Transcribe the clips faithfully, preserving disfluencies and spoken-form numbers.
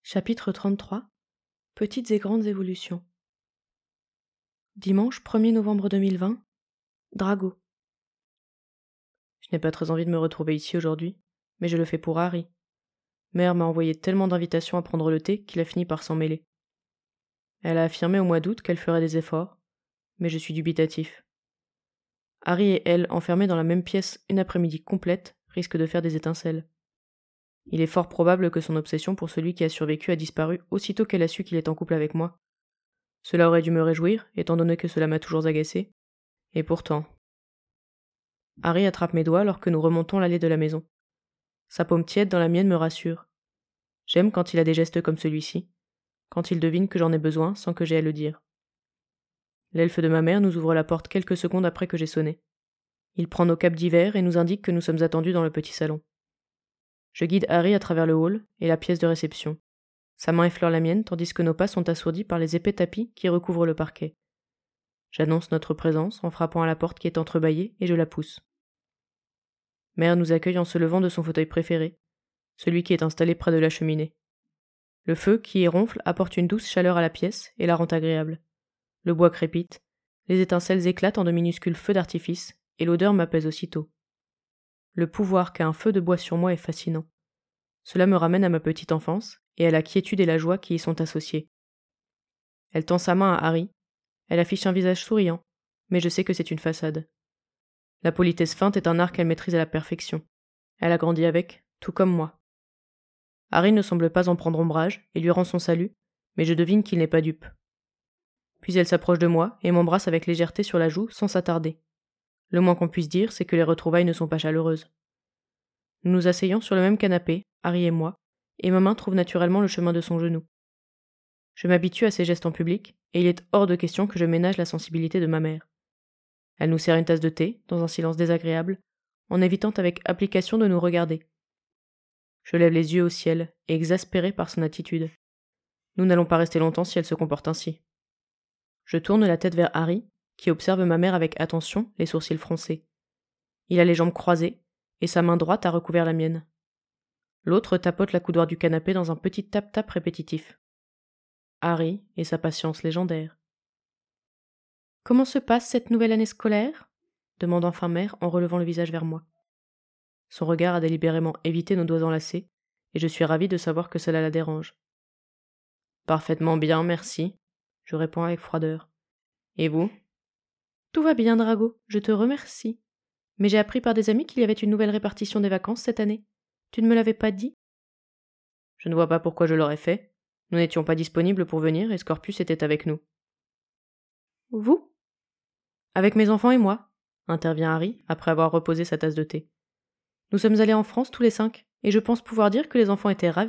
Chapitre trente-trois. Petites et grandes évolutions. Dimanche premier novembre deux mille vingt. Drago. Je n'ai pas très envie de me retrouver ici aujourd'hui, mais je le fais pour Harry. Mère m'a envoyé tellement d'invitations à prendre le thé qu'il a fini par s'en mêler. Elle a affirmé au mois d'août qu'elle ferait des efforts, mais je suis dubitatif. Harry et elle, enfermés dans la même pièce une après-midi complète, risquent de faire des étincelles. Il est fort probable que son obsession pour celui qui a survécu a disparu aussitôt qu'elle a su qu'il est en couple avec moi. Cela aurait dû me réjouir, étant donné que cela m'a toujours agacé. Et pourtant... Harry attrape mes doigts alors que nous remontons l'allée de la maison. Sa paume tiède dans la mienne me rassure. J'aime quand il a des gestes comme celui-ci, quand il devine que j'en ai besoin sans que j'aie à le dire. L'elfe de ma mère nous ouvre la porte quelques secondes après que j'ai sonné. Il prend nos capes d'hiver et nous indique que nous sommes attendus dans le petit salon. Je guide Harry à travers le hall et la pièce de réception. Sa main effleure la mienne tandis que nos pas sont assourdis par les épais tapis qui recouvrent le parquet. J'annonce notre présence en frappant à la porte qui est entrebâillée et je la pousse. Mère nous accueille en se levant de son fauteuil préféré, celui qui est installé près de la cheminée. Le feu, qui y ronfle, apporte une douce chaleur à la pièce et la rend agréable. Le bois crépite, les étincelles éclatent en de minuscules feux d'artifice et l'odeur m'apaise aussitôt. Le pouvoir qu'a un feu de bois sur moi est fascinant. Cela me ramène à ma petite enfance et à la quiétude et la joie qui y sont associées. Elle tend sa main à Harry. Elle affiche un visage souriant, mais je sais que c'est une façade. La politesse feinte est un art qu'elle maîtrise à la perfection. Elle a grandi avec, tout comme moi. Harry ne semble pas en prendre ombrage et lui rend son salut, mais je devine qu'il n'est pas dupe. Puis elle s'approche de moi et m'embrasse avec légèreté sur la joue sans s'attarder. Le moins qu'on puisse dire, c'est que les retrouvailles ne sont pas chaleureuses. Nous nous asseyons sur le même canapé, Harry et moi, et ma main trouve naturellement le chemin de son genou. Je m'habitue à ses gestes en public, et il est hors de question que je ménage la sensibilité de ma mère. Elle nous sert une tasse de thé, dans un silence désagréable, en évitant avec application de nous regarder. Je lève les yeux au ciel, exaspéré par son attitude. Nous n'allons pas rester longtemps si elle se comporte ainsi. Je tourne la tête vers Harry, qui observe ma mère avec attention, les sourcils froncés. Il a les jambes croisées, et sa main droite a recouvert la mienne. L'autre tapote la coudoir du canapé dans un petit tap-tap répétitif. Harry et sa patience légendaire. « Comment se passe cette nouvelle année scolaire ?» demande enfin mère en relevant le visage vers moi. Son regard a délibérément évité nos doigts enlacés, et je suis ravi de savoir que cela la dérange. « Parfaitement bien, merci, » je réponds avec froideur. « Et vous ?»« Tout va bien, Drago, je te remercie. Mais j'ai appris par des amis qu'il y avait une nouvelle répartition des vacances cette année. Tu ne me l'avais pas dit ?»« Je ne vois pas pourquoi je l'aurais fait. Nous n'étions pas disponibles pour venir et Scorpius était avec nous. »« Vous ?»« Avec mes enfants et moi, » intervient Harry après avoir reposé sa tasse de thé. « Nous sommes allés en France tous les cinq, et je pense pouvoir dire que les enfants étaient ravis. »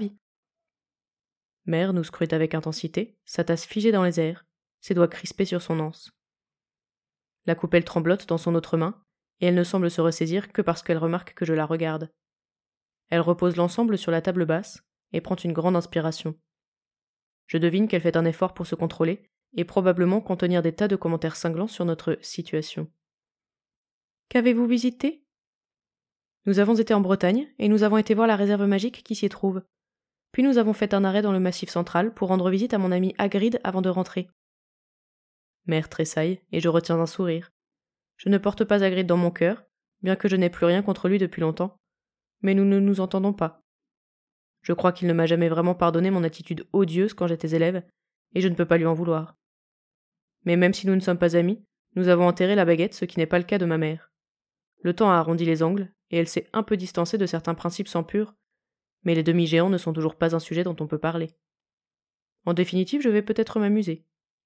Mère nous scrute avec intensité, sa tasse figée dans les airs, ses doigts crispés sur son anse. La coupelle tremblote dans son autre main, et elle ne semble se ressaisir que parce qu'elle remarque que je la regarde. Elle repose l'ensemble sur la table basse et prend une grande inspiration. Je devine qu'elle fait un effort pour se contrôler et probablement contenir des tas de commentaires cinglants sur notre situation. « Qu'avez-vous visité ?»« Nous avons été en Bretagne et nous avons été voir la réserve magique qui s'y trouve. Puis nous avons fait un arrêt dans le Massif central pour rendre visite à mon ami Hagrid avant de rentrer. » Mère tressaille et je retiens un sourire. Je ne porte pas Hagrid dans mon cœur, bien que je n'ai plus rien contre lui depuis longtemps, mais nous ne nous entendons pas. Je crois qu'il ne m'a jamais vraiment pardonné mon attitude odieuse quand j'étais élève, et je ne peux pas lui en vouloir. Mais même si nous ne sommes pas amis, nous avons enterré la baguette, ce qui n'est pas le cas de ma mère. Le temps a arrondi les angles, et elle s'est un peu distancée de certains principes sans purs, mais les demi-géants ne sont toujours pas un sujet dont on peut parler. En définitive, je vais peut-être m'amuser.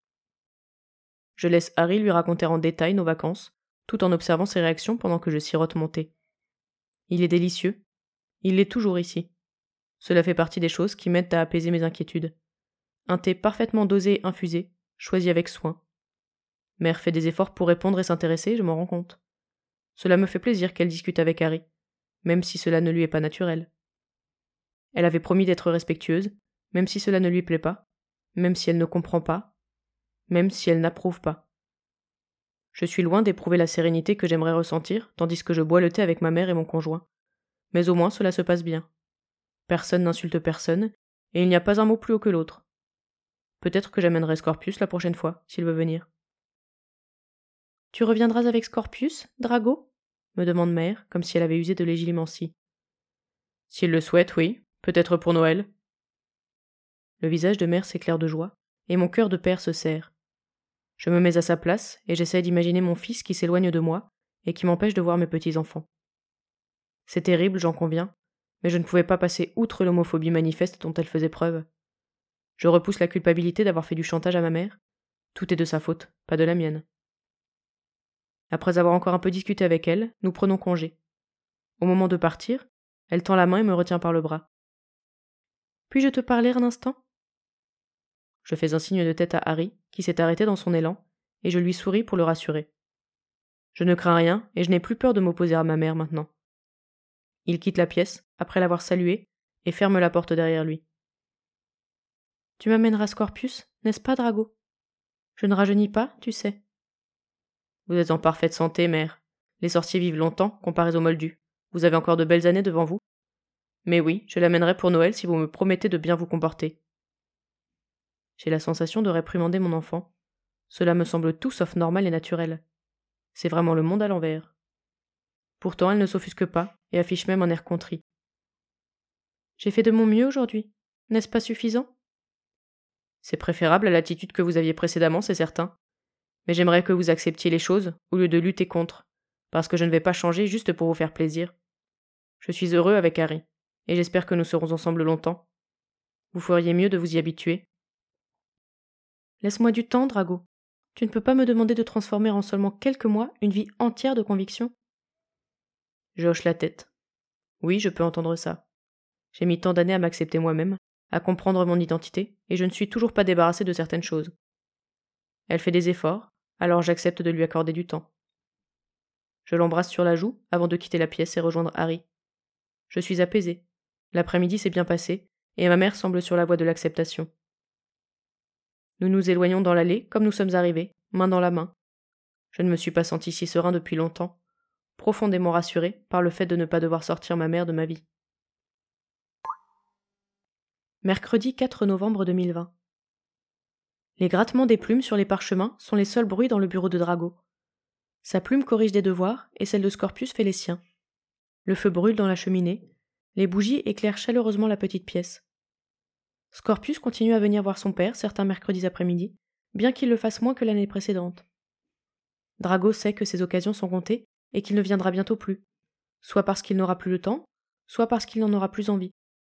Je laisse Harry lui raconter en détail nos vacances, tout en observant ses réactions pendant que je sirote mon thé. Il est délicieux. Il l'est toujours ici. Cela fait partie des choses qui m'aident à apaiser mes inquiétudes. Un thé parfaitement dosé et infusé, choisi avec soin. Mère fait des efforts pour répondre et s'intéresser, je m'en rends compte. Cela me fait plaisir qu'elle discute avec Harry, même si cela ne lui est pas naturel. Elle avait promis d'être respectueuse, même si cela ne lui plaît pas, même si elle ne comprend pas, même si elle n'approuve pas. Je suis loin d'éprouver la sérénité que j'aimerais ressentir, tandis que je bois le thé avec ma mère et mon conjoint. Mais au moins cela se passe bien. Personne n'insulte personne, et il n'y a pas un mot plus haut que l'autre. Peut-être que j'amènerai Scorpius la prochaine fois, s'il veut venir. Tu reviendras avec Scorpius, Drago ? Me demande Mère, comme si elle avait usé de légilimencie. S'il le souhaite, oui, peut-être pour Noël. Le visage de Mère s'éclaire de joie, et mon cœur de père se serre. Je me mets à sa place, et j'essaie d'imaginer mon fils qui s'éloigne de moi, et qui m'empêche de voir mes petits-enfants. C'est terrible, j'en conviens, mais je ne pouvais pas passer outre l'homophobie manifeste dont elle faisait preuve. Je repousse la culpabilité d'avoir fait du chantage à ma mère. Tout est de sa faute, pas de la mienne. Après avoir encore un peu discuté avec elle, nous prenons congé. Au moment de partir, elle tend la main et me retient par le bras. « Puis-je te parler un instant ?» Je fais un signe de tête à Harry, qui s'est arrêté dans son élan, et je lui souris pour le rassurer. Je ne crains rien, et je n'ai plus peur de m'opposer à ma mère maintenant. Il quitte la pièce, après l'avoir salué, et ferme la porte derrière lui. « Tu m'amèneras Scorpius, n'est-ce pas, Drago ? Je ne rajeunis pas, tu sais. » Vous êtes en parfaite santé, mère. Les sorciers vivent longtemps, comparés aux moldus. Vous avez encore de belles années devant vous. Mais oui, je l'amènerai pour Noël si vous me promettez de bien vous comporter. J'ai la sensation de réprimander mon enfant. Cela me semble tout sauf normal et naturel. C'est vraiment le monde à l'envers. Pourtant, elle ne s'offusque pas et affiche même un air contrit. J'ai fait de mon mieux aujourd'hui. N'est-ce pas suffisant ? C'est préférable à l'attitude que vous aviez précédemment, c'est certain. Mais j'aimerais que vous acceptiez les choses au lieu de lutter contre, parce que je ne vais pas changer juste pour vous faire plaisir. Je suis heureux avec Harry, et j'espère que nous serons ensemble longtemps. Vous feriez mieux de vous y habituer. Laisse-moi du temps, Drago. Tu ne peux pas me demander de transformer en seulement quelques mois une vie entière de conviction. Je hoche la tête. Oui, je peux entendre ça. J'ai mis tant d'années à m'accepter moi-même, à comprendre mon identité, et je ne suis toujours pas débarrassé de certaines choses. Elle fait des efforts, alors j'accepte de lui accorder du temps. Je l'embrasse sur la joue avant de quitter la pièce et rejoindre Harry. Je suis apaisé. L'après-midi s'est bien passé, et ma mère semble sur la voie de l'acceptation. Nous nous éloignons dans l'allée comme nous sommes arrivés, main dans la main. Je ne me suis pas senti si serein depuis longtemps, profondément rassuré par le fait de ne pas devoir sortir ma mère de ma vie. Mercredi quatre novembre deux mille vingt. Les grattements des plumes sur les parchemins sont les seuls bruits dans le bureau de Drago. Sa plume corrige des devoirs et celle de Scorpius fait les siens. Le feu brûle dans la cheminée, les bougies éclairent chaleureusement la petite pièce. Scorpius continue à venir voir son père certains mercredis après-midi, bien qu'il le fasse moins que l'année précédente. Drago sait que ces occasions sont comptées et qu'il ne viendra bientôt plus, soit parce qu'il n'aura plus le temps, soit parce qu'il n'en aura plus envie.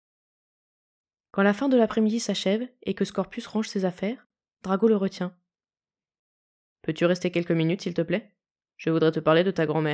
Quand la fin de l'après-midi s'achève et que Scorpius range ses affaires, Drago le retient. « Peux-tu rester quelques minutes, s'il te plaît ? Je voudrais te parler de ta grand-mère. »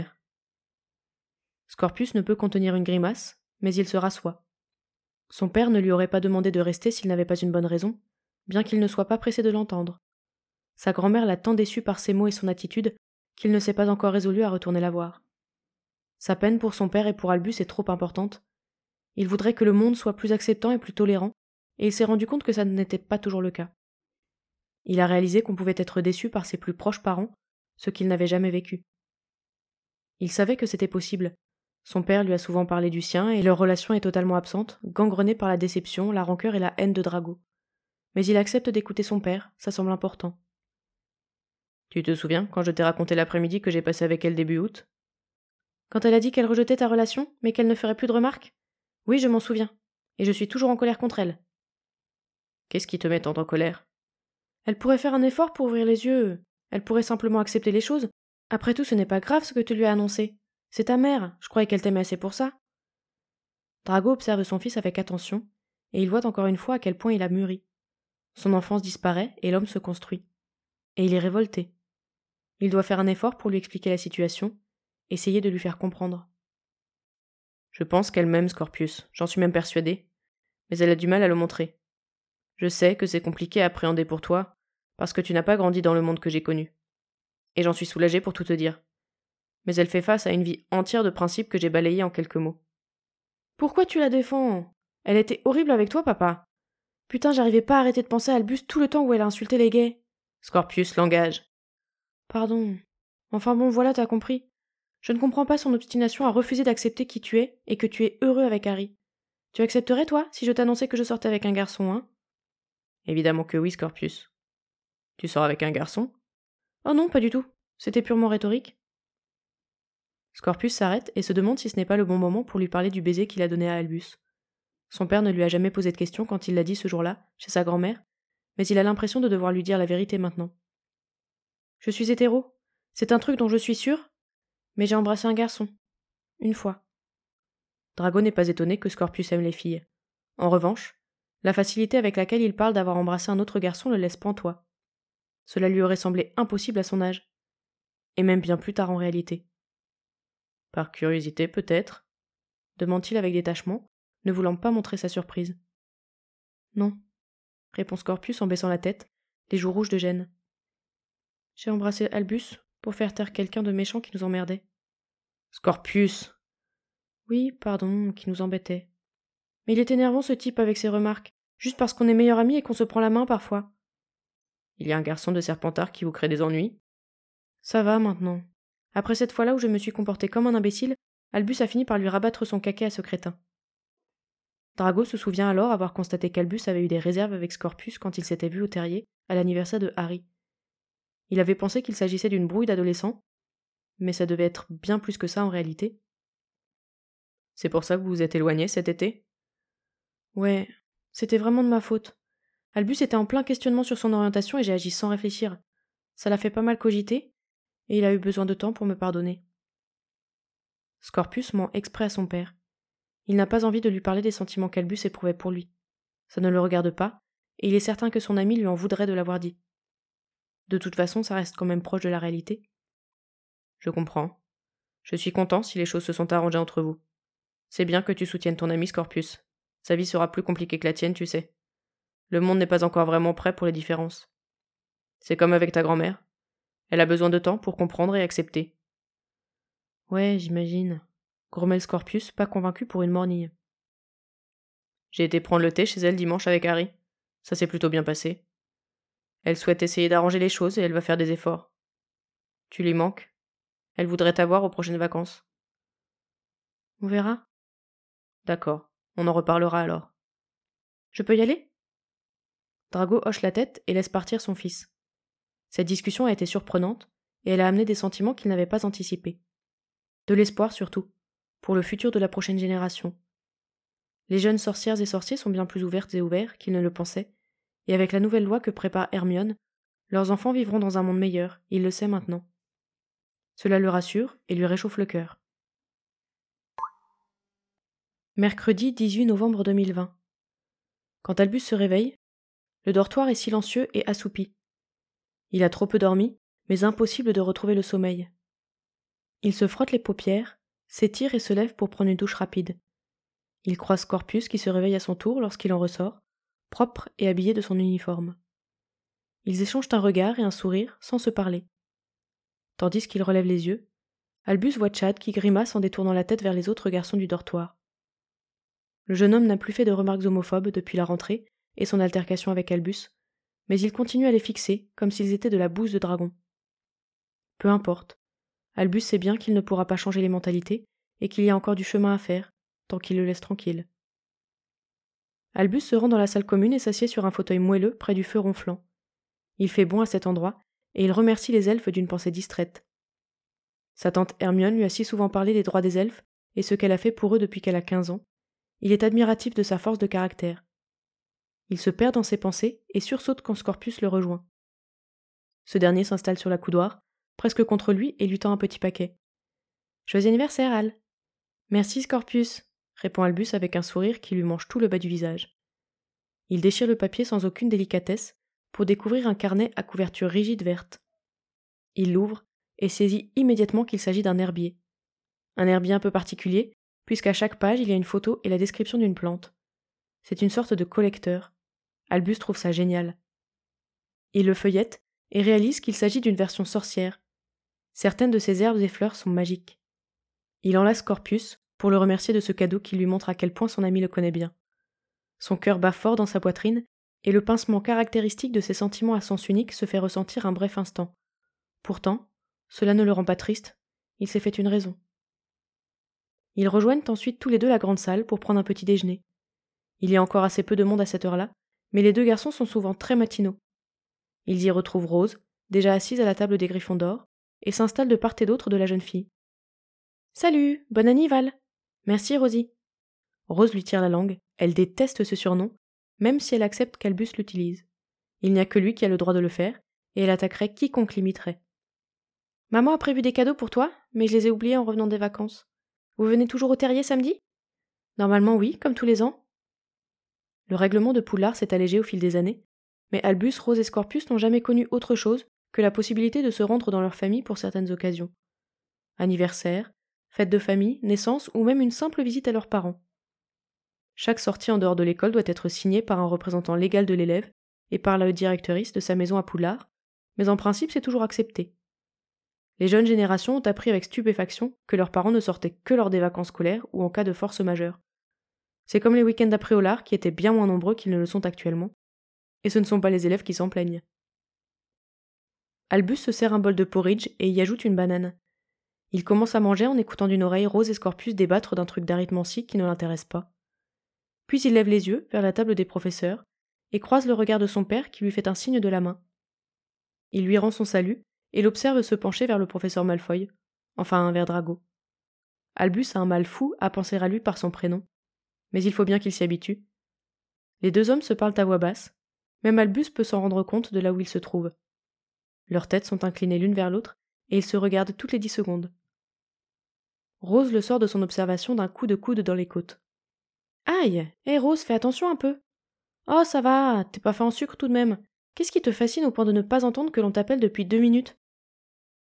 Scorpius ne peut contenir une grimace, mais il se rassoit. Son père ne lui aurait pas demandé de rester s'il n'avait pas une bonne raison, bien qu'il ne soit pas pressé de l'entendre. Sa grand-mère l'a tant déçu par ses mots et son attitude qu'il ne s'est pas encore résolu à retourner la voir. Sa peine pour son père et pour Albus est trop importante. Il voudrait que le monde soit plus acceptant et plus tolérant, et il s'est rendu compte que ça n'était pas toujours le cas. Il a réalisé qu'on pouvait être déçu par ses plus proches parents, ce qu'il n'avait jamais vécu. Il savait que c'était possible. Son père lui a souvent parlé du sien et leur relation est totalement absente, gangrenée par la déception, la rancœur et la haine de Drago. Mais il accepte d'écouter son père, ça semble important. Tu te souviens quand je t'ai raconté l'après-midi que j'ai passé avec elle début août ? Quand elle a dit qu'elle rejetait ta relation, mais qu'elle ne ferait plus de remarques ? Oui, je m'en souviens. Et je suis toujours en colère contre elle. Qu'est-ce qui te met tant en colère ? Elle pourrait faire un effort pour ouvrir les yeux. Elle pourrait simplement accepter les choses. Après tout, ce n'est pas grave ce que tu lui as annoncé. C'est ta mère, je croyais qu'elle t'aimait assez pour ça. Drago observe son fils avec attention, et il voit encore une fois à quel point il a mûri. Son enfance disparaît et l'homme se construit. Et il est révolté. Il doit faire un effort pour lui expliquer la situation, essayer de lui faire comprendre. Je pense qu'elle m'aime, Scorpius, j'en suis même persuadé, mais elle a du mal à le montrer. Je sais que c'est compliqué à appréhender pour toi, parce que tu n'as pas grandi dans le monde que j'ai connu. Et j'en suis soulagée pour tout te dire. Mais elle fait face à une vie entière de principes que j'ai balayés en quelques mots. Pourquoi tu la défends ? Elle était horrible avec toi, papa. Putain, j'arrivais pas à arrêter de penser à Albus tout le temps où elle a insulté les gays. Scorpius, langage. Pardon. Enfin bon, voilà, t'as compris. Je ne comprends pas son obstination à refuser d'accepter qui tu es et que tu es heureux avec Harry. Tu accepterais, toi, si je t'annonçais que je sortais avec un garçon, hein? Évidemment que oui, Scorpius. Tu sors avec un garçon? Oh non, pas du tout. C'était purement rhétorique. Scorpius s'arrête et se demande si ce n'est pas le bon moment pour lui parler du baiser qu'il a donné à Albus. Son père ne lui a jamais posé de questions quand il l'a dit ce jour-là, chez sa grand-mère, mais il a l'impression de devoir lui dire la vérité maintenant. Je suis hétéro. C'est un truc dont je suis sûre, mais j'ai embrassé un garçon. Une fois. Drago n'est pas étonné que Scorpius aime les filles. En revanche, la facilité avec laquelle il parle d'avoir embrassé un autre garçon le laisse pantois. Cela lui aurait semblé impossible à son âge. Et même bien plus tard en réalité. Par curiosité, peut-être, demande-t-il avec détachement, ne voulant pas montrer sa surprise. Non, répond Scorpius en baissant la tête, les joues rouges de gêne. J'ai embrassé Albus pour faire taire quelqu'un de méchant qui nous emmerdait. Scorpius! Oui, pardon, qui nous embêtait. Mais il est énervant ce type avec ses remarques, juste parce qu'on est meilleurs amis et qu'on se prend la main parfois. Il y a un garçon de Serpentard qui vous crée des ennuis? Ça va maintenant. Après cette fois-là où je me suis comporté comme un imbécile, Albus a fini par lui rabattre son caquet à ce crétin. Drago se souvient alors avoir constaté qu'Albus avait eu des réserves avec Scorpius quand il s'était vu au terrier, à l'anniversaire de Harry. Il avait pensé qu'il s'agissait d'une brouille d'adolescents, mais ça devait être bien plus que ça en réalité. C'est pour ça que vous vous êtes éloigné cet été? Ouais, c'était vraiment de ma faute. Albus était en plein questionnement sur son orientation et j'ai agi sans réfléchir. Ça l'a fait pas mal cogiter, et il a eu besoin de temps pour me pardonner. Scorpius ment exprès à son père. Il n'a pas envie de lui parler des sentiments qu'Albus éprouvait pour lui. Ça ne le regarde pas, et il est certain que son ami lui en voudrait de l'avoir dit. De toute façon, ça reste quand même proche de la réalité. Je comprends. Je suis content si les choses se sont arrangées entre vous. C'est bien que tu soutiennes ton ami Scorpius. Sa vie sera plus compliquée que la tienne, tu sais. Le monde n'est pas encore vraiment prêt pour les différences. C'est comme avec ta grand-mère. Elle a besoin de temps pour comprendre et accepter. Ouais, j'imagine. Grommelle Scorpius, pas convaincu pour une mornille. J'ai été prendre le thé chez elle dimanche avec Harry. Ça s'est plutôt bien passé. Elle souhaite essayer d'arranger les choses et elle va faire des efforts. Tu lui manques. Elle voudrait t'avoir aux prochaines vacances. On verra. D'accord, on en reparlera alors. Je peux y aller? Drago hoche la tête et laisse partir son fils. Cette discussion a été surprenante, et elle a amené des sentiments qu'il n'avait pas anticipés. De l'espoir surtout, pour le futur de la prochaine génération. Les jeunes sorcières et sorciers sont bien plus ouvertes et ouverts qu'ils ne le pensaient, et avec la nouvelle loi que prépare Hermione, leurs enfants vivront dans un monde meilleur, il le sait maintenant. Cela le rassure et lui réchauffe le cœur. Mercredi dix-huit novembre deux mille vingt. Quand Albus se réveille, le dortoir est silencieux et assoupi. Il a trop peu dormi, mais impossible de retrouver le sommeil. Il se frotte les paupières, s'étire et se lève pour prendre une douche rapide. Il croise Scorpius qui se réveille à son tour lorsqu'il en ressort, propre et habillé de son uniforme. Ils échangent un regard et un sourire sans se parler. Tandis qu'il relève les yeux, Albus voit Chad qui grimace en détournant la tête vers les autres garçons du dortoir. Le jeune homme n'a plus fait de remarques homophobes depuis la rentrée et son altercation avec Albus, mais il continue à les fixer comme s'ils étaient de la bouse de dragon. Peu importe. Albus sait bien qu'il ne pourra pas changer les mentalités et qu'il y a encore du chemin à faire, tant qu'il le laisse tranquille. Albus se rend dans la salle commune et s'assied sur un fauteuil moelleux près du feu ronflant. Il fait bon à cet endroit, et il remercie les elfes d'une pensée distraite. Sa tante Hermione lui a si souvent parlé des droits des elfes et ce qu'elle a fait pour eux depuis qu'elle a quinze ans. Il est admiratif de sa force de caractère. Il se perd dans ses pensées et sursaute quand Scorpius le rejoint. Ce dernier s'installe sur la coudoir, presque contre lui, et lui tend un petit paquet. « Joyeux anniversaire, Al !»« Merci, Scorpius !» répond Albus avec un sourire qui lui mange tout le bas du visage. Il déchire le papier sans aucune délicatesse pour découvrir un carnet à couverture rigide verte. Il l'ouvre et saisit immédiatement qu'il s'agit d'un herbier. Un herbier un peu particulier, puisqu'à chaque page il y a une photo et la description d'une plante. C'est une sorte de collecteur. Albus trouve ça génial. Il le feuillette et réalise qu'il s'agit d'une version sorcière. Certaines de ces herbes et fleurs sont magiques. Il enlace Scorpius pour le remercier de ce cadeau qui lui montre à quel point son ami le connaît bien. Son cœur bat fort dans sa poitrine et le pincement caractéristique de ses sentiments à sens unique se fait ressentir un bref instant. Pourtant, cela ne le rend pas triste, il s'est fait une raison. Ils rejoignent ensuite tous les deux la grande salle pour prendre un petit déjeuner. Il y a encore assez peu de monde à cette heure-là, mais les deux garçons sont souvent très matinaux. Ils y retrouvent Rose, déjà assise à la table des Griffons d'or, et s'installent de part et d'autre de la jeune fille. « Salut, bonne année, Val !»« Merci, Rosie. » Rose lui tire la langue, elle déteste ce surnom, même si elle accepte qu'Albus l'utilise. Il n'y a que lui qui a le droit de le faire, et elle attaquerait quiconque l'imiterait. « Maman a prévu des cadeaux pour toi, mais je les ai oubliés en revenant des vacances. Vous venez toujours au terrier samedi ? » Normalement oui, comme tous les ans. Le règlement de Poudlard s'est allégé au fil des années, mais Albus, Rose et Scorpius n'ont jamais connu autre chose que la possibilité de se rendre dans leur famille pour certaines occasions. Anniversaire, fête de famille, naissance ou même une simple visite à leurs parents. Chaque sortie en dehors de l'école doit être signée par un représentant légal de l'élève et par la directrice de sa maison à Poudlard, mais en principe c'est toujours accepté. Les jeunes générations ont appris avec stupéfaction que leurs parents ne sortaient que lors des vacances scolaires ou en cas de force majeure. C'est comme les week-ends après au lard qui étaient bien moins nombreux qu'ils ne le sont actuellement. Et ce ne sont pas les élèves qui s'en plaignent. Albus se sert un bol de porridge et y ajoute une banane. Il commence à manger en écoutant d'une oreille Rose et Scorpius débattre d'un truc d'arithmancie qui ne l'intéresse pas. Puis il lève les yeux vers la table des professeurs et croise le regard de son père qui lui fait un signe de la main. Il lui rend son salut et l'observe se pencher vers le professeur Malfoy, enfin vers Drago. Albus a un mal fou à penser à lui par son prénom, mais il faut bien qu'il s'y habitue. Les deux hommes se parlent à voix basse, même Albus peut s'en rendre compte de là où ils se trouvent. Leurs têtes sont inclinées l'une vers l'autre, et ils se regardent toutes les dix secondes. Rose le sort de son observation d'un coup de coude dans les côtes. « Aïe, hé Rose, fais attention un peu. Oh, ça va, t'es pas fait en sucre tout de même. Qu'est-ce qui te fascine au point de ne pas entendre que l'on t'appelle depuis deux minutes ?»« Regarde-les, »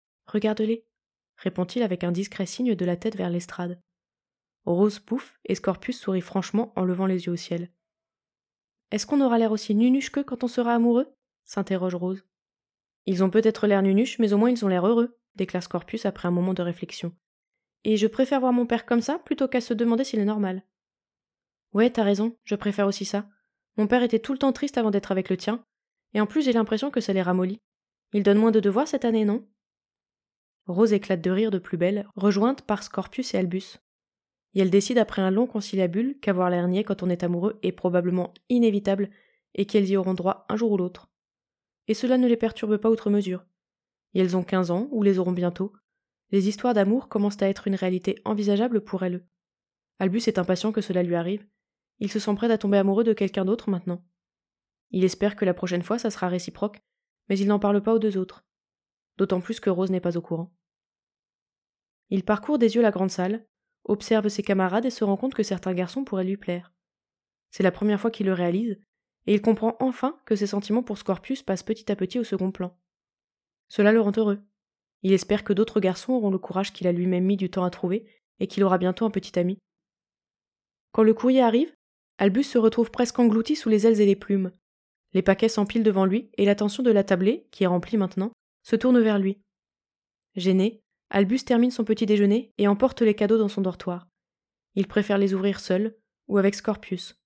répond-il avec un discret signe de la tête vers l'estrade. Rose pouffe et Scorpius sourit franchement en levant les yeux au ciel. « Est-ce qu'on aura l'air aussi nunuche qu'eux quand on sera amoureux ?» s'interroge Rose. « Ils ont peut-être l'air nunuches, mais au moins ils ont l'air heureux, » déclare Scorpius après un moment de réflexion. « Et je préfère voir mon père comme ça plutôt qu'à se demander s'il est normal. »« Ouais, t'as raison, je préfère aussi ça. Mon père était tout le temps triste avant d'être avec le tien, et en plus j'ai l'impression que ça les ramollit. Il donne moins de devoirs cette année, non ?» Rose éclate de rire de plus belle, rejointe par Scorpius et Albus. Et elle décide après un long conciliabule qu'avoir l'air niais quand on est amoureux est probablement inévitable et qu'elles y auront droit un jour ou l'autre. Et cela ne les perturbe pas outre mesure. Et elles ont quinze ans, ou les auront bientôt. Les histoires d'amour commencent à être une réalité envisageable pour elles. Albus est impatient que cela lui arrive. Il se sent prêt à tomber amoureux de quelqu'un d'autre maintenant. Il espère que la prochaine fois ça sera réciproque, mais il n'en parle pas aux deux autres. D'autant plus que Rose n'est pas au courant. Il parcourt des yeux la grande salle, observe ses camarades et se rend compte que certains garçons pourraient lui plaire. C'est la première fois qu'il le réalise, et il comprend enfin que ses sentiments pour Scorpius passent petit à petit au second plan. Cela le rend heureux. Il espère que d'autres garçons auront le courage qu'il a lui-même mis du temps à trouver, et qu'il aura bientôt un petit ami. Quand le courrier arrive, Albus se retrouve presque englouti sous les ailes et les plumes. Les paquets s'empilent devant lui, et l'attention de la tablée, qui est remplie maintenant, se tourne vers lui. Gêné, Albus termine son petit déjeuner et emporte les cadeaux dans son dortoir. Il préfère les ouvrir seul ou avec Scorpius.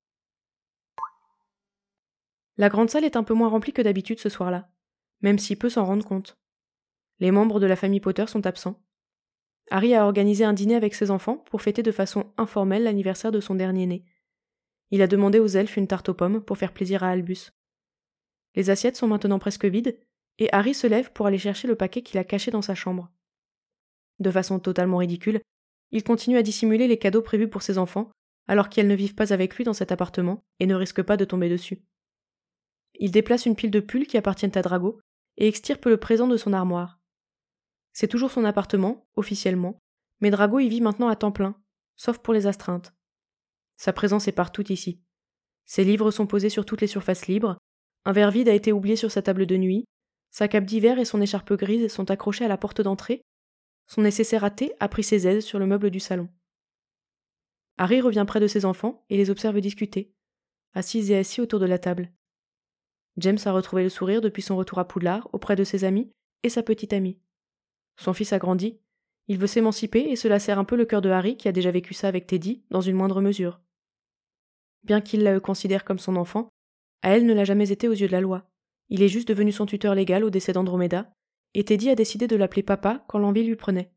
La grande salle est un peu moins remplie que d'habitude ce soir-là, même s'il peut s'en rendre compte. Les membres de la famille Potter sont absents. Harry a organisé un dîner avec ses enfants pour fêter de façon informelle l'anniversaire de son dernier né. Il a demandé aux elfes une tarte aux pommes pour faire plaisir à Albus. Les assiettes sont maintenant presque vides, et Harry se lève pour aller chercher le paquet qu'il a caché dans sa chambre. De façon totalement ridicule, il continue à dissimuler les cadeaux prévus pour ses enfants, alors qu'elles ne vivent pas avec lui dans cet appartement et ne risquent pas de tomber dessus. Il déplace une pile de pulls qui appartiennent à Drago et extirpe le présent de son armoire. C'est toujours son appartement, officiellement, mais Drago y vit maintenant à temps plein, sauf pour les astreintes. Sa présence est partout ici. Ses livres sont posés sur toutes les surfaces libres, un verre vide a été oublié sur sa table de nuit, sa cape d'hiver et son écharpe grise sont accrochés à la porte d'entrée, son nécessaire à thé a pris ses aises sur le meuble du salon. Harry revient près de ses enfants et les observe discuter, assis et assis autour de la table. James a retrouvé le sourire depuis son retour à Poudlard auprès de ses amis et sa petite amie. Son fils a grandi, il veut s'émanciper et cela serre un peu le cœur de Harry qui a déjà vécu ça avec Teddy dans une moindre mesure. Bien qu'il la considère comme son enfant, à elle ne l'a jamais été aux yeux de la loi. Il est juste devenu son tuteur légal au décès d'Andromeda, et Teddy a décidé de l'appeler papa quand l'envie lui prenait.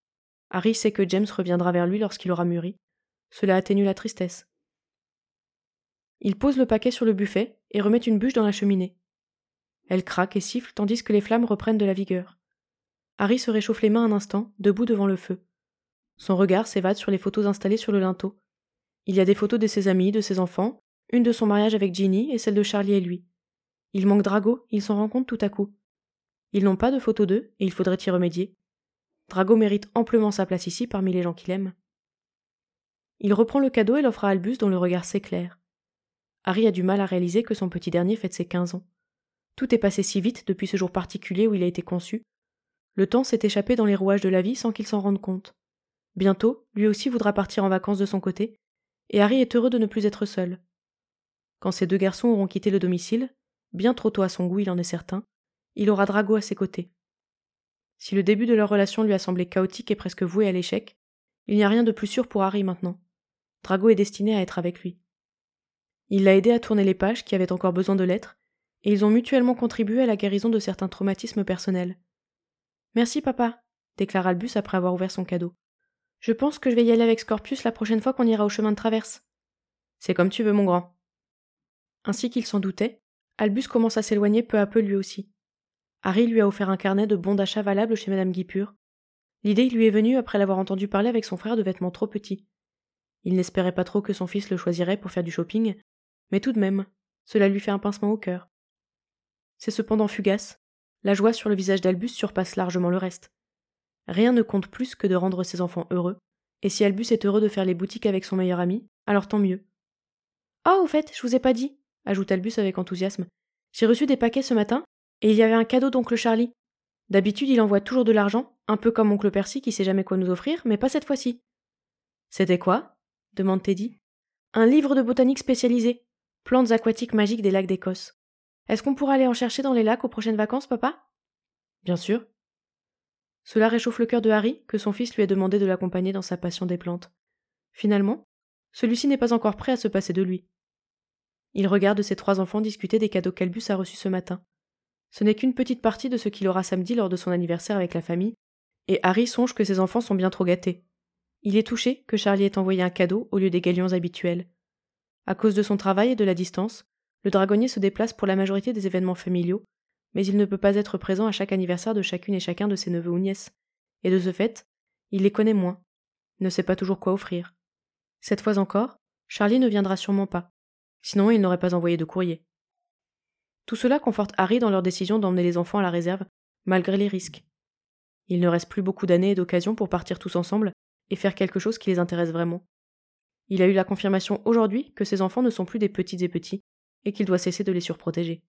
Harry sait que James reviendra vers lui lorsqu'il aura mûri. Cela atténue la tristesse. Il pose le paquet sur le buffet et remet une bûche dans la cheminée. Elle craque et siffle tandis que les flammes reprennent de la vigueur. Harry se réchauffe les mains un instant, debout devant le feu. Son regard s'évade sur les photos installées sur le linteau. Il y a des photos de ses amis, de ses enfants, une de son mariage avec Ginny et celle de Charlie et lui. Il manque Drago, il s'en rend compte tout à coup. Ils n'ont pas de photos d'eux et il faudrait y remédier. Drago mérite amplement sa place ici parmi les gens qu'il aime. Il reprend le cadeau et l'offre à Albus dont le regard s'éclaire. Harry a du mal à réaliser que son petit dernier fête ses quinze ans. Tout est passé si vite depuis ce jour particulier où il a été conçu. Le temps s'est échappé dans les rouages de la vie sans qu'il s'en rende compte. Bientôt, lui aussi voudra partir en vacances de son côté, et Harry est heureux de ne plus être seul. Quand ces deux garçons auront quitté le domicile, bien trop tôt à son goût il en est certain, il aura Drago à ses côtés. Si le début de leur relation lui a semblé chaotique et presque voué à l'échec, il n'y a rien de plus sûr pour Harry maintenant. Drago est destiné à être avec lui. Il l'a aidé à tourner les pages qui avaient encore besoin de l'être, et ils ont mutuellement contribué à la guérison de certains traumatismes personnels. « Merci, papa », déclare Albus après avoir ouvert son cadeau. « Je pense que je vais y aller avec Scorpius la prochaine fois qu'on ira au chemin de traverse. »« C'est comme tu veux, mon grand. » Ainsi qu'il s'en doutait, Albus commence à s'éloigner peu à peu lui aussi. Harry lui a offert un carnet de bons d'achat valables chez Madame Guipure. L'idée lui est venue après l'avoir entendu parler avec son frère de vêtements trop petits. Il n'espérait pas trop que son fils le choisirait pour faire du shopping, mais tout de même, cela lui fait un pincement au cœur. C'est cependant fugace, la joie sur le visage d'Albus surpasse largement le reste. Rien ne compte plus que de rendre ses enfants heureux, et si Albus est heureux de faire les boutiques avec son meilleur ami, alors tant mieux. « Oh, au fait, je vous ai pas dit », ajoute Albus avec enthousiasme. « J'ai reçu des paquets ce matin, et il y avait un cadeau d'oncle Charlie. D'habitude, il envoie toujours de l'argent, un peu comme oncle Percy qui sait jamais quoi nous offrir, mais pas cette fois-ci. »« C'était quoi ?» demande Teddy. « Un livre de botanique spécialisé. Plantes aquatiques magiques des lacs d'Écosse. Est-ce qu'on pourra aller en chercher dans les lacs aux prochaines vacances, papa ? » Bien sûr. Cela réchauffe le cœur de Harry que son fils lui ait demandé de l'accompagner dans sa passion des plantes. Finalement, celui-ci n'est pas encore prêt à se passer de lui. Il regarde ses trois enfants discuter des cadeaux qu'Albus a reçus ce matin. Ce n'est qu'une petite partie de ce qu'il aura samedi lors de son anniversaire avec la famille, et Harry songe que ses enfants sont bien trop gâtés. Il est touché que Charlie ait envoyé un cadeau au lieu des galions habituels. À cause de son travail et de la distance, le dragonnier se déplace pour la majorité des événements familiaux, mais il ne peut pas être présent à chaque anniversaire de chacune et chacun de ses neveux ou nièces, et de ce fait, il les connaît moins, ne sait pas toujours quoi offrir. Cette fois encore, Charlie ne viendra sûrement pas, sinon il n'aurait pas envoyé de courrier. Tout cela conforte Harry dans leur décision d'emmener les enfants à la réserve, malgré les risques. Il ne reste plus beaucoup d'années et d'occasions pour partir tous ensemble et faire quelque chose qui les intéresse vraiment. Il a eu la confirmation aujourd'hui que ses enfants ne sont plus des petites et petits, et qu'il doit cesser de les surprotéger.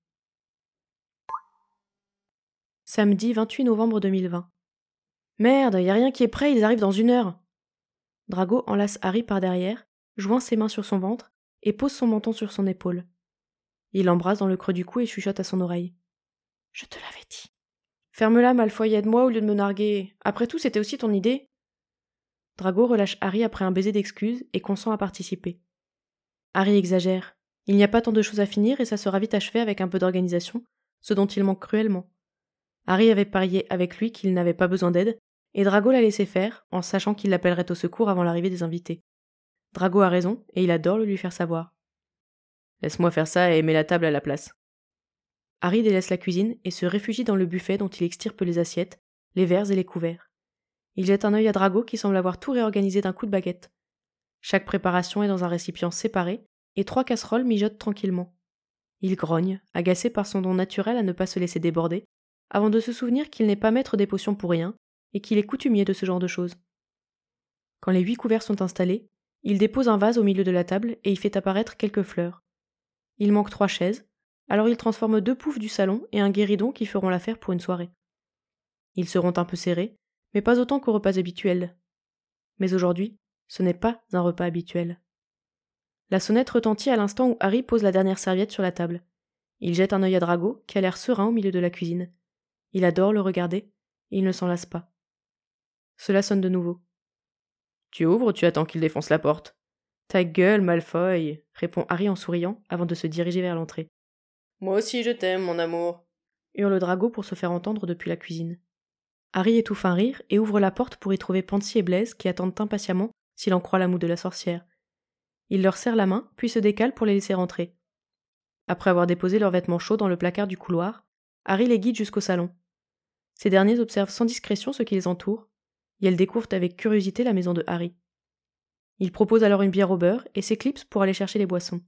Samedi vingt-huit novembre deux mille vingt. Merde, y a rien qui est prêt, ils arrivent dans une heure. Drago enlace Harry par derrière, joint ses mains sur son ventre et pose son menton sur son épaule. Il l'embrasse dans le creux du cou et chuchote à son oreille. Je te l'avais dit. Ferme-la, Malfoy, aide-moi au lieu de me narguer. Après tout, c'était aussi ton idée. Drago relâche Harry après un baiser d'excuse et consent à participer. Harry exagère. Il n'y a pas tant de choses à finir et ça sera vite achevé avec un peu d'organisation, ce dont il manque cruellement. Harry avait parié avec lui qu'il n'avait pas besoin d'aide, et Drago l'a laissé faire, en sachant qu'il l'appellerait au secours avant l'arrivée des invités. Drago a raison, et il adore le lui faire savoir. Laisse-moi faire ça et mets la table à la place. Harry délaisse la cuisine et se réfugie dans le buffet dont il extirpe les assiettes, les verres et les couverts. Il jette un œil à Drago qui semble avoir tout réorganisé d'un coup de baguette. Chaque préparation est dans un récipient séparé, et trois casseroles mijotent tranquillement. Il grogne, agacé par son don naturel à ne pas se laisser déborder, avant de se souvenir qu'il n'est pas maître des potions pour rien, et qu'il est coutumier de ce genre de choses. Quand les huit couverts sont installés, il dépose un vase au milieu de la table et y fait apparaître quelques fleurs. Il manque trois chaises, alors il transforme deux poufs du salon et un guéridon qui feront l'affaire pour une soirée. Ils seront un peu serrés, mais pas autant qu'au repas habituel. Mais aujourd'hui, ce n'est pas un repas habituel. La sonnette retentit à l'instant où Harry pose la dernière serviette sur la table. Il jette un œil à Drago, qui a l'air serein au milieu de la cuisine. Il adore le regarder, et il ne s'en lasse pas. Cela sonne de nouveau. « Tu ouvres ou tu attends qu'il défonce la porte ?»« Ta gueule, Malfoy !» répond Harry en souriant, avant de se diriger vers l'entrée. « Moi aussi je t'aime, mon amour !» hurle Drago pour se faire entendre depuis la cuisine. Harry étouffe un rire et ouvre la porte pour y trouver Pansy et Blaise qui attendent impatiemment, s'il en croit la moue de la sorcière. Il leur serre la main, puis se décale pour les laisser rentrer. Après avoir déposé leurs vêtements chauds dans le placard du couloir, Harry les guide jusqu'au salon. Ces derniers observent sans discrétion ce qui les entoure, et elles découvrent avec curiosité la maison de Harry. Il propose alors une bière au beurre et s'éclipse pour aller chercher les boissons.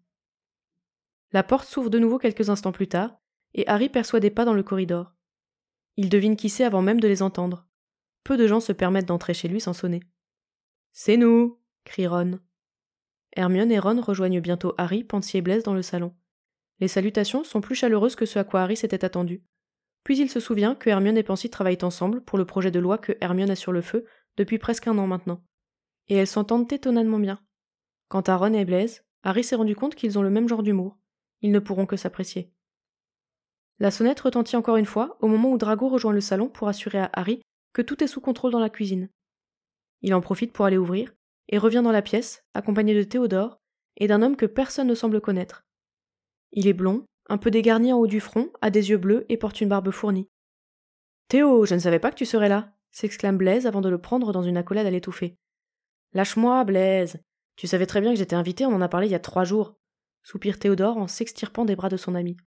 La porte s'ouvre de nouveau quelques instants plus tard, et Harry perçoit des pas dans le corridor. Il devine qui c'est avant même de les entendre. Peu de gens se permettent d'entrer chez lui sans sonner. « C'est nous !» crie Ron. Hermione et Ron rejoignent bientôt Harry, Pansy et Blaise dans le salon. Les salutations sont plus chaleureuses que ce à quoi Harry s'était attendu. Puis il se souvient que Hermione et Pansy travaillent ensemble pour le projet de loi que Hermione a sur le feu depuis presque un an maintenant. Et elles s'entendent étonnamment bien. Quant à Ron et Blaise, Harry s'est rendu compte qu'ils ont le même genre d'humour. Ils ne pourront que s'apprécier. La sonnette retentit encore une fois au moment où Drago rejoint le salon pour assurer à Harry que tout est sous contrôle dans la cuisine. Il en profite pour aller ouvrir et revient dans la pièce, accompagné de Théodore et d'un homme que personne ne semble connaître. Il est blond, un peu dégarni en haut du front, a des yeux bleus et porte une barbe fournie. « Théo, je ne savais pas que tu serais là !» s'exclame Blaise avant de le prendre dans une accolade à l'étouffer. « Lâche-moi, Blaise. Tu savais très bien que j'étais invité, on en a parlé il y a trois jours !» soupire Théodore en s'extirpant des bras de son ami.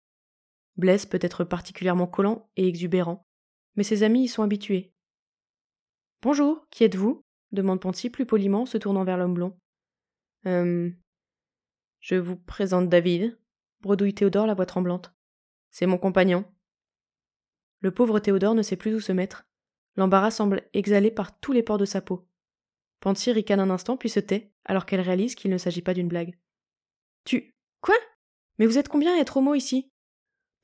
Blaise peut être particulièrement collant et exubérant, mais ses amis y sont habitués. « Bonjour, qui êtes-vous » demande Pansy plus poliment en se tournant vers l'homme blond. « Euh... Je vous présente David » bredouille Théodore, la voix tremblante. « C'est mon compagnon. » Le pauvre Théodore ne sait plus où se mettre. L'embarras semble exhaler par tous les pores de sa peau. Pansy ricane un instant puis se tait, alors qu'elle réalise qu'il ne s'agit pas d'une blague. « Tu... Quoi ? Mais vous êtes combien à être homo ici ?»« Pansy !»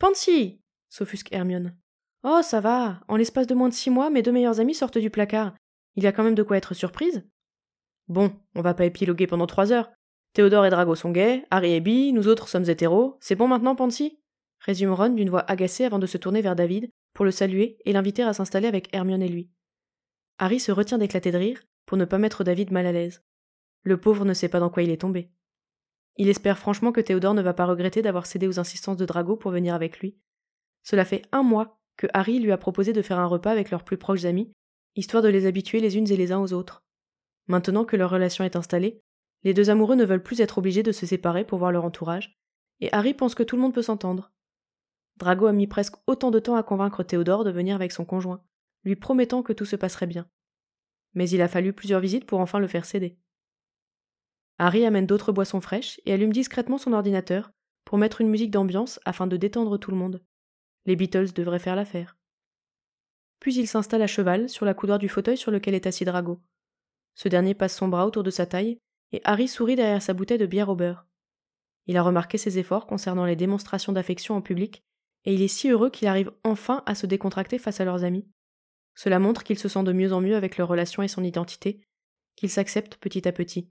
s'offusque Hermione. « Oh, ça va. En l'espace de moins de six mois, mes deux meilleurs amis sortent du placard. Il y a quand même de quoi être surprise. » « Bon, on va pas épiloguer pendant trois heures. Théodore et Drago sont gays, Harry est bi, nous autres sommes hétéros. C'est bon maintenant, Pansy ?» résume Ron d'une voix agacée avant de se tourner vers David pour le saluer et l'inviter à s'installer avec Hermione et lui. Harry se retient d'éclater de rire pour ne pas mettre David mal à l'aise. Le pauvre ne sait pas dans quoi il est tombé. Il espère franchement que Théodore ne va pas regretter d'avoir cédé aux insistances de Drago pour venir avec lui. Cela fait un mois que Harry lui a proposé de faire un repas avec leurs plus proches amis, histoire de les habituer les unes et les uns aux autres. Maintenant que leur relation est installée, les deux amoureux ne veulent plus être obligés de se séparer pour voir leur entourage, et Harry pense que tout le monde peut s'entendre. Drago a mis presque autant de temps à convaincre Théodore de venir avec son conjoint, lui promettant que tout se passerait bien. Mais il a fallu plusieurs visites pour enfin le faire céder. Harry amène d'autres boissons fraîches et allume discrètement son ordinateur pour mettre une musique d'ambiance afin de détendre tout le monde. Les Beatles devraient faire l'affaire. Puis il s'installe à cheval sur la coudoir du fauteuil sur lequel est assis Drago. Ce dernier passe son bras autour de sa taille et Harry sourit derrière sa bouteille de bière au beurre. Il a remarqué ses efforts concernant les démonstrations d'affection en public et il est si heureux qu'il arrive enfin à se décontracter face à leurs amis. Cela montre qu'il se sent de mieux en mieux avec leur relation et son identité, qu'il s'accepte petit à petit.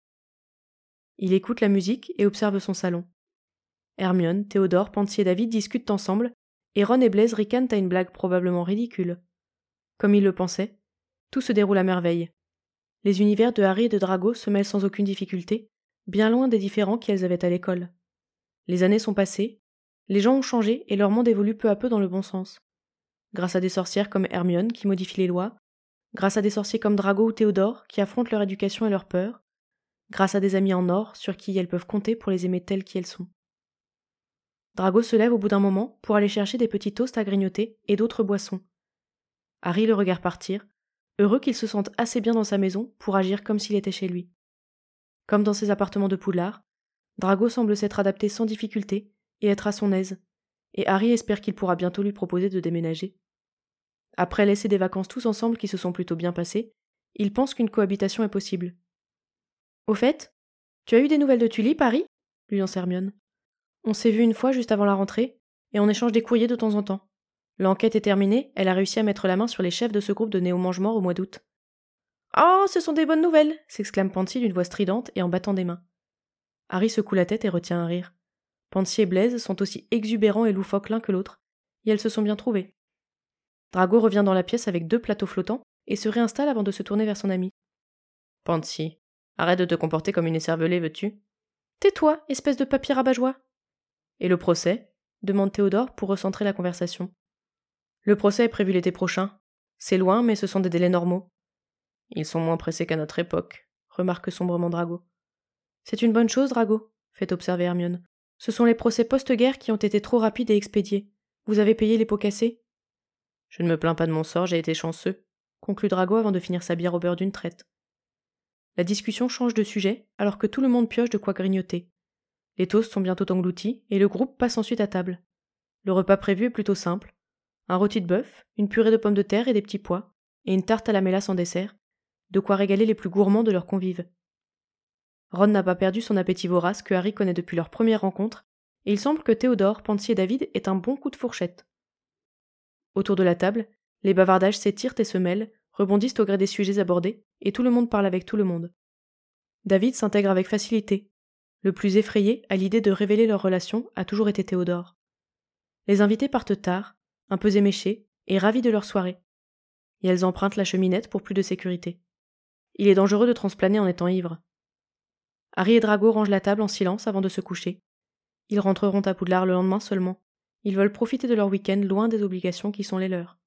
Il écoute la musique et observe son salon. Hermione, Théodore, Pansy et David discutent ensemble et Ron et Blaise ricanent à une blague probablement ridicule. Comme il le pensait, tout se déroule à merveille. Les univers de Harry et de Drago se mêlent sans aucune difficulté, bien loin des différends qu'elles avaient à l'école. Les années sont passées, les gens ont changé et leur monde évolue peu à peu dans le bon sens. Grâce à des sorcières comme Hermione qui modifient les lois, grâce à des sorciers comme Drago ou Théodore qui affrontent leur éducation et leur peur, grâce à des amis en or sur qui elles peuvent compter pour les aimer telles qu'elles sont. Drago se lève au bout d'un moment pour aller chercher des petits toasts à grignoter et d'autres boissons. Harry le regarde partir, heureux qu'il se sente assez bien dans sa maison pour agir comme s'il était chez lui. Comme dans ses appartements de Poudlard, Drago semble s'être adapté sans difficulté et être à son aise, et Harry espère qu'il pourra bientôt lui proposer de déménager. Après laisser des vacances tous ensemble qui se sont plutôt bien passées, il pense qu'une cohabitation est possible. « Au fait, tu as eu des nouvelles de Tulip, Harry ?» lui lance Hermione. « On s'est vu une fois juste avant la rentrée, et on échange des courriers de temps en temps. L'enquête est terminée, elle a réussi à mettre la main sur les chefs de ce groupe de néo-mange-morts au mois d'août. »« Oh, ce sont des bonnes nouvelles !» s'exclame Pansy d'une voix stridente et en battant des mains. Harry secoue la tête et retient un rire. Pansy et Blaise sont aussi exubérants et loufoques l'un que l'autre, et elles se sont bien trouvées. Drago revient dans la pièce avec deux plateaux flottants et se réinstalle avant de se tourner vers son ami. « Pansy, arrête de te comporter comme une écervelée, veux-tu ?»« Tais-toi, espèce de papier rabat-joie !»« Et le procès ?» demande Théodore pour recentrer la conversation. « Le procès est prévu l'été prochain. C'est loin, mais ce sont des délais normaux. »« Ils sont moins pressés qu'à notre époque », remarque sombrement Drago. C'est une bonne chose, Drago, fait observer Hermione. Ce sont les procès post-guerre qui ont été trop rapides et expédiés. Vous avez payé les pots cassés? Je ne me plains pas de mon sort, j'ai été chanceux, conclut Drago avant de finir sa bière au beurre d'une traite. La discussion change de sujet, alors que tout le monde pioche de quoi grignoter. Les toasts sont bientôt engloutis, et le groupe passe ensuite à table. Le repas prévu est plutôt simple. Un rôti de bœuf, une purée de pommes de terre et des petits pois, et une tarte à la mélasse en dessert, de quoi régaler les plus gourmands de leurs convives. Ron n'a pas perdu son appétit vorace que Harry connaît depuis leur première rencontre, et il semble que Théodore, Pansy et David aient un bon coup de fourchette. Autour de la table, les bavardages s'étirent et se mêlent, rebondissent au gré des sujets abordés, et tout le monde parle avec tout le monde. David s'intègre avec facilité. Le plus effrayé à l'idée de révéler leur relation a toujours été Théodore. Les invités partent tard, un peu éméchés, et ravis de leur soirée. Et elles empruntent la cheminette pour plus de sécurité. Il est dangereux de transplaner en étant ivre. Harry et Drago rangent la table en silence avant de se coucher. Ils rentreront à Poudlard le lendemain seulement. Ils veulent profiter de leur week-end loin des obligations qui sont les leurs.